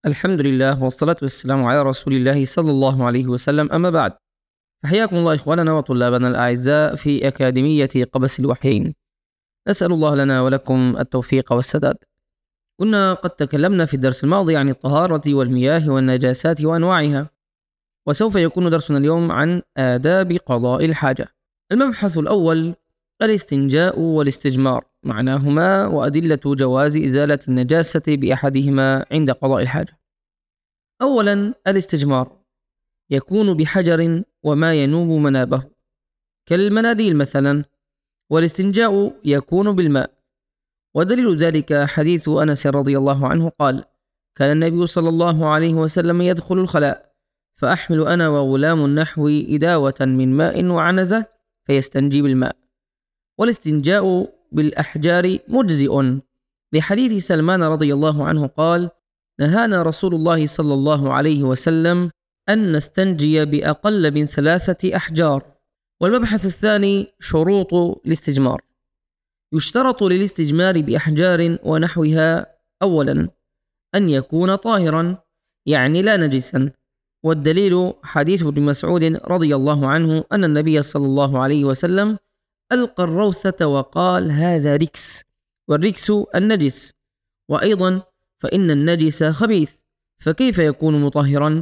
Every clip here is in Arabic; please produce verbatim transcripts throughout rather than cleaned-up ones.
الحمد لله والصلاة والسلام على رسول الله صلى الله عليه وسلم، أما بعد. فحياكم الله إخواننا وطلابنا الأعزاء في أكاديمية قبس الوحيين. أسأل الله لنا ولكم التوفيق والسداد. كنا قد تكلمنا في الدرس الماضي عن الطهارة والمياه والنجاسات وأنواعها، وسوف يكون درسنا اليوم عن آداب قضاء الحاجة. المبحث الأول: الاستنجاء والاستجمار، معناهما وأدلة جواز إزالة النجاسة بأحدهما عند قضاء الحاجة. أولا، الاستجمار يكون بحجر وما ينوب منابه كالمناديل مثلا، والاستنجاء يكون بالماء، ودليل ذلك حديث أنس رضي الله عنه قال: كان النبي صلى الله عليه وسلم يدخل الخلاء فأحمل أنا وغلام نحوي إداوة من ماء وعنزة فيستنجي بالماء. والاستنجاء بالأحجار مجزئ، لحديث سلمان رضي الله عنه قال: نهانا رسول الله صلى الله عليه وسلم أن نستنجي بأقل من ثلاثة أحجار. والمبحث الثاني: شروط الاستجمار. يشترط للاستجمار بأحجار ونحوها: أولا، أن يكون طاهرا، يعني لا نجسا، والدليل حديث ابن مسعود رضي الله عنه أن النبي صلى الله عليه وسلم ألقى الروثة وقال: هذا ركس، والركس النجس، وأيضا فإن النجس خبيث، فكيف يكون مطهرا؟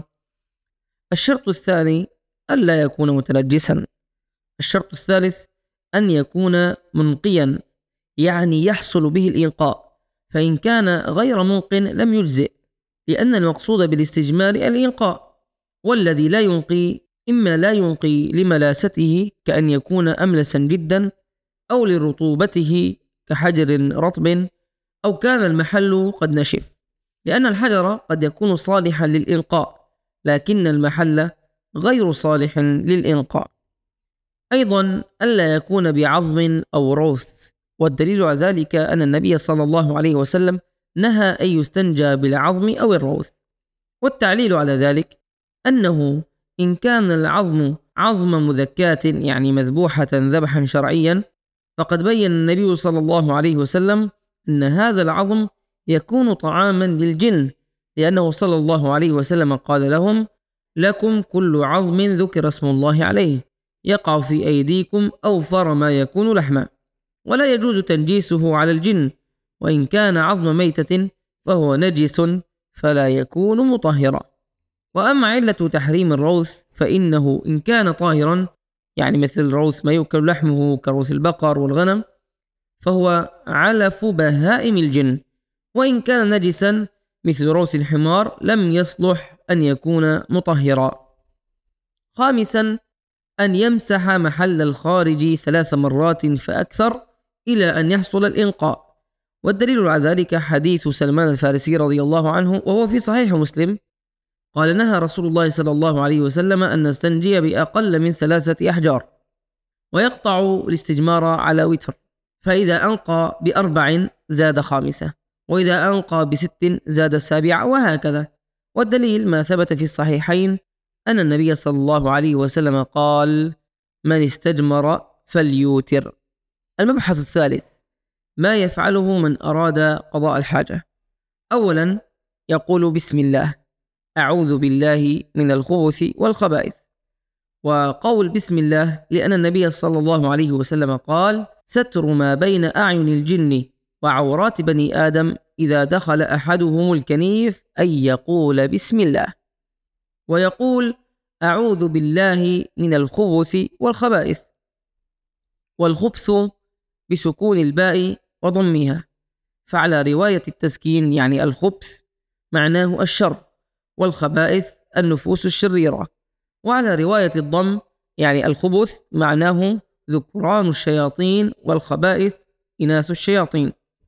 الشرط الثاني: ألا يكون متنجسا. الشرط الثالث: أن يكون منقيا، يعني يحصل به الإنقاء، فإن كان غير منق لم يجزئ، لأن المقصود بالاستجمار الإنقاء، والذي لا ينقي إما لا ينقي لملاسته كأن يكون أملسا جدا، أو لرطوبته كحجر رطب، أو كان المحل قد نشف، لأن الحجر قد يكون صالحا للإنقاء لكن المحل غير صالح للإنقاء. أيضا ألا يكون بعظم أو روث، والدليل على ذلك أن النبي صلى الله عليه وسلم نهى أن يستنجى بالعظم أو الروث. والتعليل على ذلك أنه إن كان العظم عظم مذكاة، يعني مذبوحة ذبحا شرعيا، فقد بين النبي صلى الله عليه وسلم أن هذا العظم يكون طعاما للجن، لأنه صلى الله عليه وسلم قال لهم: لكم كل عظم ذكر اسم الله عليه يقع في أيديكم أوفر ما يكون لحما، ولا يجوز تنجيسه على الجن، وإن كان عظم ميتة فهو نجس فلا يكون مطهرا. وأما علة تحريم الروث فإنه إن كان طاهرا، يعني مثل الروث ما يؤكل لحمه كروث البقر والغنم، فهو علف بهائم الجن، وإن كان نجسا مثل روث الحمار لم يصلح أن يكون مطهرا. خامسا، أن يمسح محل الخارج ثلاث مرات فأكثر إلى أن يحصل الإنقاء، والدليل على ذلك حديث سلمان الفارسي رضي الله عنه وهو في صحيح مسلم قال: نهى رسول الله صلى الله عليه وسلم أن نستنجي بأقل من ثلاثة أحجار، ويقطع الاستجمار على وتر، فإذا أنقى بأربع زاد خامسة، وإذا أنقى بست زاد السابعة، وهكذا. والدليل ما ثبت في الصحيحين أن النبي صلى الله عليه وسلم قال: من استجمر فليوتر. المبحث الثالث: ما يفعله من أراد قضاء الحاجة. أولا، يقول: بسم الله، أعوذ بالله من الخبث والخبائث. وقول بسم الله لأن النبي صلى الله عليه وسلم قال: ستر ما بين أعين الجن وعورات بني آدم إذا دخل أحدهم الكنيف أن يقول بسم الله. ويقول: أعوذ بالله من الخبث والخبائث. والخبث بسكون الباء وضمها، فعلى رواية التسكين يعني الخبث معناه الشر، والخبائث النفوس الشريرة، وعلى رواية الضم يعني الخبث معناه ذكران الشياطين، والخبائث إناث الشياطين.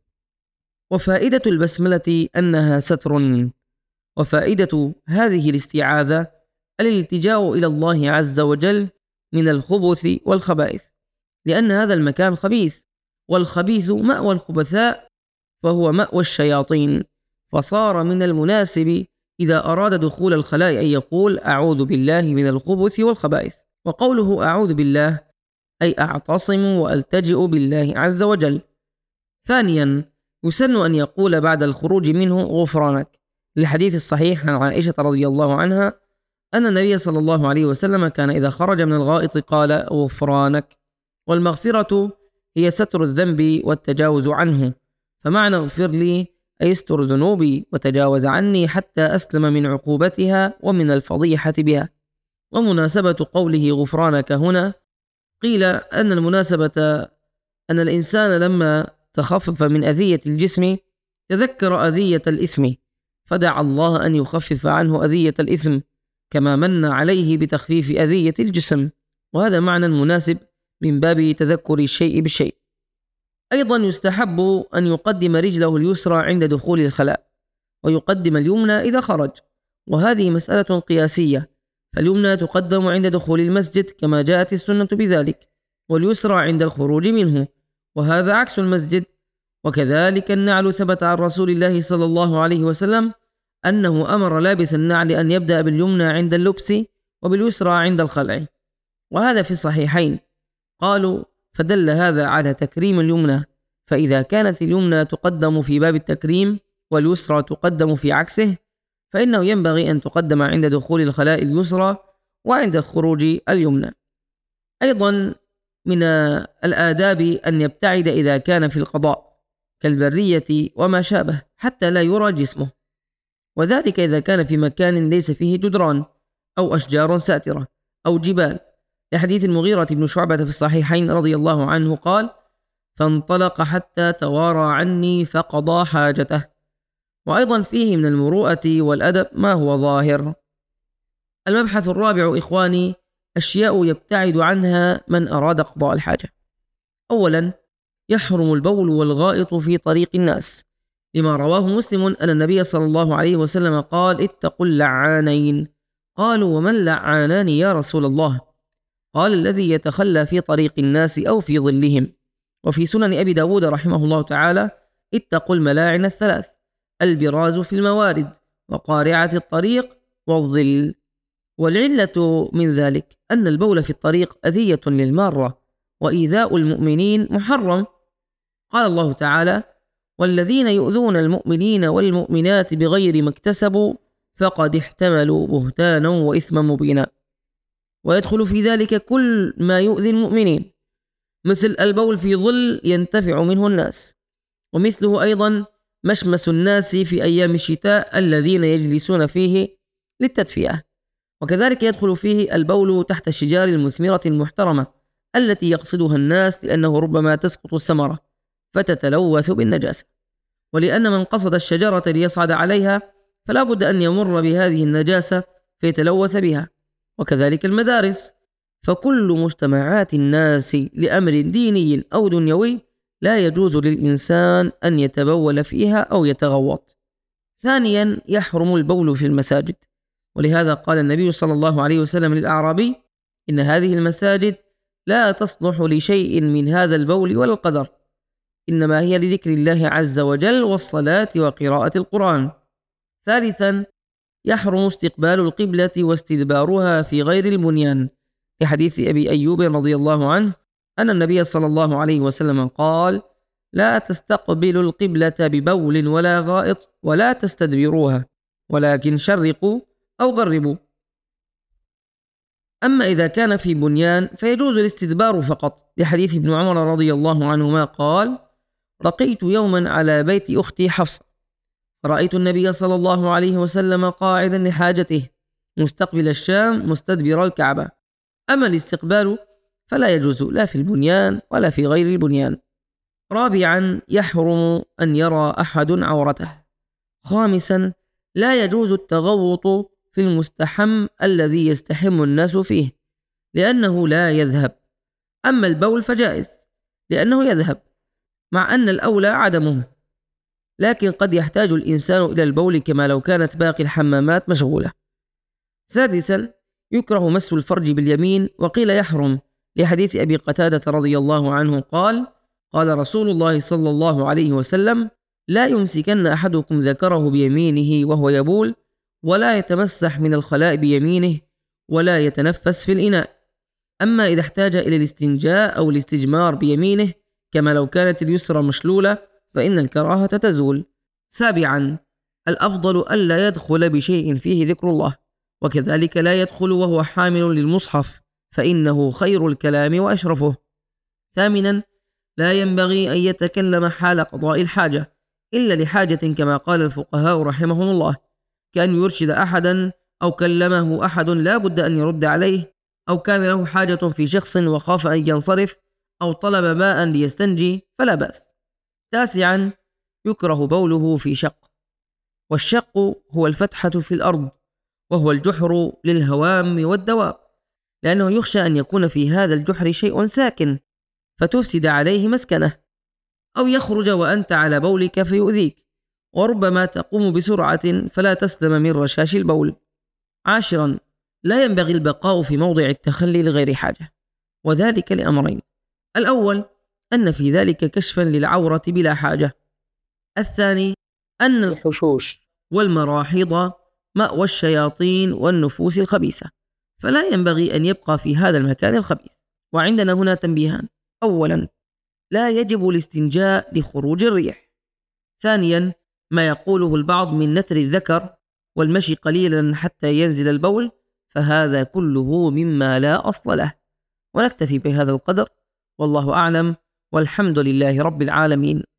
وفائدة البسملة أنها ستر. وفائدة هذه الاستعاذة الالتجاء إلى الله عز وجل من الخبث والخبائث، لأن هذا المكان خبيث، والخبيث مأوى الخبثاء فهو مأوى الشياطين، فصار من المناسب إذا أراد دخول الخلاء أن يقول: أعوذ بالله من الخبث والخبائث. وقوله أعوذ بالله أي أعتصم وألتجئ بالله عز وجل. ثانيا، يسن أن يقول بعد الخروج منه غفرانك، للحديث الصحيح عن عائشة رضي الله عنها أن النبي صلى الله عليه وسلم كان إذا خرج من الغائط قال غفرانك. والمغفرة هي ستر الذنب والتجاوز عنه، فمعنى اغفر لي أي استر ذنوبي وتجاوز عني حتى أسلم من عقوبتها ومن الفضيحة بها. ومناسبة قوله غفرانك هنا، قيل أن المناسبة أن الإنسان لما تخفف من أذية الجسم تذكر أذية الإثم، فدعا الله أن يخفف عنه أذية الإثم كما من عليه بتخفيف أذية الجسم، وهذا معنى مناسب من باب تذكر الشيء بالشيء. أيضا يستحب أن يقدم رجله اليسرى عند دخول الخلاء، ويقدم اليمنى إذا خرج، وهذه مسألة قياسية، فاليمنى تقدم عند دخول المسجد كما جاءت السنة بذلك، واليسرى عند الخروج منه، وهذا عكس المسجد. وكذلك النعل ثبت عن رسول الله صلى الله عليه وسلم أنه أمر لابس النعل أن يبدأ باليمنى عند اللبس وباليسرى عند الخلع، وهذا في الصحيحين. قالوا فدل هذا على تكريم اليمنى، فإذا كانت اليمنى تقدم في باب التكريم واليسرى تقدم في عكسه، فإنه ينبغي أن تقدم عند دخول الخلاء اليسرى وعند الخروج اليمنى. أيضا من الآداب أن يبتعد إذا كان في القضاء كالبرية وما شابه حتى لا يرى جسمه، وذلك إذا كان في مكان ليس فيه جدران أو أشجار ساترة أو جبال، لحديث المغيرة بن شعبة في الصحيحين رضي الله عنه قال فانطلق حتى توارى عني فقضى حاجته. وأيضا فيه من المروءة والأدب ما هو ظاهر. المبحث الرابع إخواني أشياء يبتعد عنها من أراد قضاء الحاجة. أولا، يحرم البول والغائط في طريق الناس، لما رواه مسلم أن النبي صلى الله عليه وسلم قال اتقوا اللعانين. قالوا وما اللعانان يا رسول الله؟ قال الذي يتخلى في طريق الناس أو في ظلهم. وفي سنن أبي داود رحمه الله تعالى اتقوا الملاعن الثلاث: البراز في الموارد، وقارعة الطريق، والظل. والعلة من ذلك أن البول في الطريق أذية للمارة، وإيذاء المؤمنين محرم. قال الله تعالى والذين يؤذون المؤمنين والمؤمنات بغير ما اكتسبوا فقد احتملوا بهتانا وإثما مبينا. ويدخل في ذلك كل ما يؤذي المؤمنين، مثل البول في ظل ينتفع منه الناس، ومثله أيضا مشمس الناس في أيام الشتاء الذين يجلسون فيه للتدفئة. وكذلك يدخل فيه البول تحت الشجار المثمرة المحترمة التي يقصدها الناس، لأنه ربما تسقط الثمرة فتتلوث بالنجاسة، ولأن من قصد الشجرة ليصعد عليها فلا بد أن يمر بهذه النجاسة فيتلوث بها. وكذلك المدارس، فكل مجتمعات الناس لأمر ديني أو دنيوي لا يجوز للإنسان أن يتبول فيها أو يتغوط. ثانيا، يحرم البول في المساجد، ولهذا قال النبي صلى الله عليه وسلم للأعرابي إن هذه المساجد لا تصلح لشيء من هذا البول ولا القدر، إنما هي لذكر الله عز وجل والصلاة وقراءة القرآن. ثالثا، يحرم استقبال القبلة واستدبارها في غير البنيان، لحديث أبي أيوب رضي الله عنه أن النبي صلى الله عليه وسلم قال لا تستقبلوا القبلة ببول ولا غائط ولا تستدبروها، ولكن شرقوا أو غربوا. أما إذا كان في بنيان فيجوز الاستدبار فقط، لحديث ابن عمر رضي الله عنهما قال رقيت يوما على بيت أختي حفصة، رأيت النبي صلى الله عليه وسلم قاعدا لحاجته مستقبل الشام مستدبر الكعبة. أما الاستقبال فلا يجوز لا في البنيان ولا في غير البنيان. رابعا، يحرم أن يرى أحد عورته. خامسا، لا يجوز التغوط في المستحم الذي يستحم الناس فيه، لأنه لا يذهب. أما البول فجائز لأنه يذهب، مع أن الأولى عدمه، لكن قد يحتاج الإنسان إلى البول كما لو كانت باقي الحمامات مشغولة. سادسا، يكره مس الفرج باليمين، وقيل يحرم، لحديث أبي قتادة رضي الله عنه قال قال رسول الله صلى الله عليه وسلم لا يمسكن أحدكم ذكره بيمينه وهو يبول، ولا يتمسح من الخلاء بيمينه، ولا يتنفس في الإناء. أما إذا احتاج إلى الاستنجاء أو الاستجمار بيمينه كما لو كانت اليسرى مشلولة فإن الكراهة تزول. سابعا، الأفضل ألا يدخل بشيء فيه ذكر الله، وكذلك لا يدخل وهو حامل للمصحف، فإنه خير الكلام وأشرفه. ثامنا، لا ينبغي أن يتكلم حال قضاء الحاجة إلا لحاجة، كما قال الفقهاء رحمهم الله، كأن يرشد أحدا، أو كلمه أحد لا بد أن يرد عليه، أو كان له حاجة في شخص وخاف أن ينصرف، أو طلب ماء ليستنجي، فلا بأس. تاسعا، يكره بوله في شق، والشق هو الفتحة في الأرض، وهو الجحر للهوام والدواب، لأنه يخشى أن يكون في هذا الجحر شيء ساكن فتفسد عليه مسكنه، أو يخرج وأنت على بولك فيؤذيك، وربما تقوم بسرعة فلا تسلم من رشاش البول. عاشرا، لا ينبغي البقاء في موضع التخلي لغير حاجة، وذلك لأمرين: الأول أن في ذلك كشفا للعورة بلا حاجة، الثاني أن الحشوش والمراحيض مأوى الشياطين والنفوس الخبيثة، فلا ينبغي أن يبقى في هذا المكان الخبيث. وعندنا هنا تنبيهان: أولا، لا يجب الاستنجاء لخروج الريح. ثانيا، ما يقوله البعض من نتر الذكر والمشي قليلا حتى ينزل البول، فهذا كله مما لا أصل له. ونكتفي بهذا القدر، والله أعلم، والحمد لله رب العالمين.